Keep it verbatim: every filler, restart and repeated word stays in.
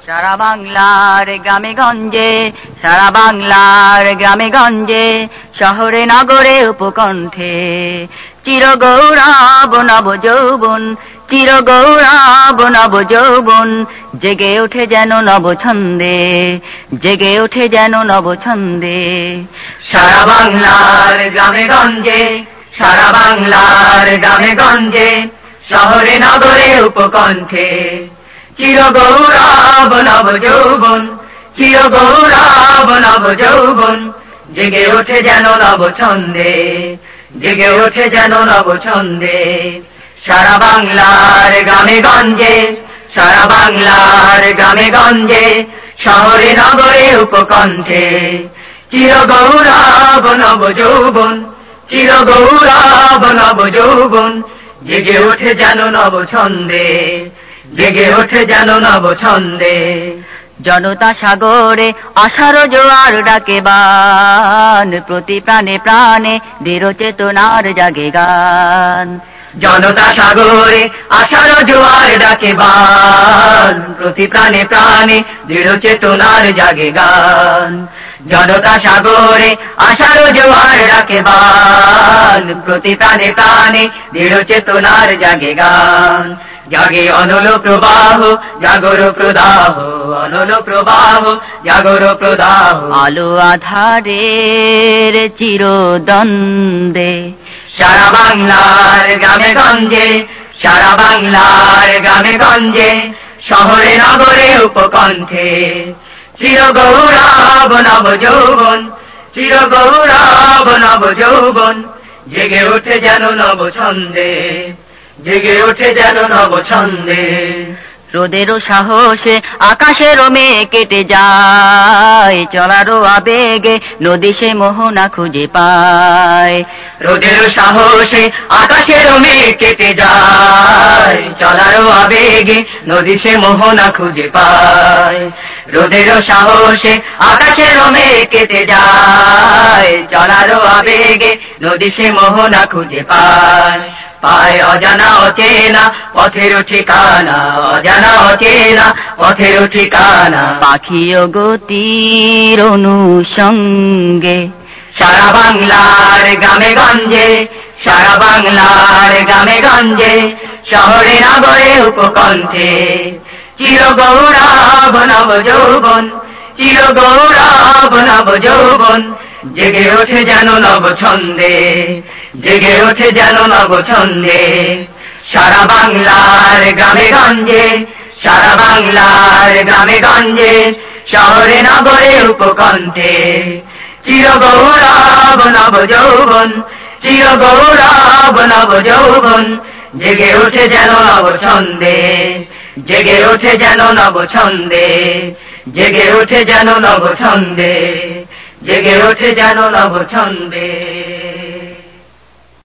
সারা বাংলার গ্রামে গঞ্জে, সারা বাংলার গ্রামে গঞ্জে, শহরে নগরে উপকণ্ঠে চির গৌরব নব যৌবন, চির গৌরব নব যৌবন, জেগে ওঠে যেন নব ছন্দে, জেগে ওঠে যেন নব ছন্দে। সারা বাংলার গ্রামে গঞ্জে, সারা বাংলার গ্রামে গঞ্জে, শহরে নগরে উপকণ্ঠে চির গৌরব নব যৌবন, চির গৌরব নব যৌবন, জেগে ওঠে যেন নব ছন্দে, জেগে ওঠে যেন নব ছন্দে। সারা বাংলার গ্রামে গঞ্জে, সারা বাংলার গ্রামে গঞ্জে, শহরে নগরে উপকণ্ঠে চির গৌরব নব যৌবন, চির গৌরব নব যৌবন, জেগে ওঠে যেন নব ছন্দে, জেগে ওঠে যেন নব ছন্দে। জনতা সাগরে আশার জোয়ার ডাকে বান, প্রতি প্রাণে প্রাণে দৃঢ় চেতনার জাগে গান। জনতা সাগরে আশার জোয়ার ডাকে বান, প্রতি প্রাণে প্রাণে দৃঢ় চেতনার জাগে গান। জনতা সাগরে আশার জোয়ার ডাকে বান, প্রতি প্রাণে প্রাণে দৃঢ় চেতনার জাগে গান। জাগে অনল প্রবাহ, জাগর প্রদাহ, অনল প্রবাহ, জাগর প্রদাহ। আলো আধারের চিরদ্বন্দ্বে সারা বাংলার গ্রামে গঞ্জে, সারা বাংলার গ্রামে গঞ্জে, শহরে নগরে উপকণ্ঠে চির গৌরব নব যৌবন, চির গৌরব নব যৌবন, জেগে ওঠে যেন নব ছন্দে, জেগে ওঠে যেন নব ছন্দে। রোদেরও সাহসে আকাশেরও মেঘ কেটে যায়, চলারও আবেগে নদী সে মোহনা খুঁজে পায়। রোদেরও সাহসে আকাশেরও মেঘ কেটে যায়, চলারও আবেগে নদী সে মোহনা খুঁজে পায়। রোদেরও সাহসে আকাশেরও মেঘ কেটে যায়, চলারও আবেগে নদী সে মোহনা খুঁজে পায়। পায় অজানা অচেনা পথের ঠিকানা, অজানা অচেনা পথের ঠিকানা। পাখি ও গতির অনুষঙ্গে সারা বাংলার গ্রামে গঞ্জে, সারা বাংলার গ্রামে গঞ্জে, শহরে নগরে উপকণ্ঠে চির গৌরব নব যৌবন, চির গৌরব নব যৌবন, জেগে ওঠে যেন নব ছন্দে, জেগে ওঠে যেন নব ছন্দে। সারা বাংলার গ্রামে গঞ্জে, সারা বাংলার গ্রামে গঞ্জে, শহরে নগরে উপকণ্ঠে চির গৌরব নব যৌবন, চির গৌরব নব যৌবন, জেগে ওঠে যেন নব ছন্দে, জেগে ওঠে যেন নব ছন্দে, জেগে ওঠে যেন নব ছন্দে, জেগে ওঠে যেন নব ছন্দে।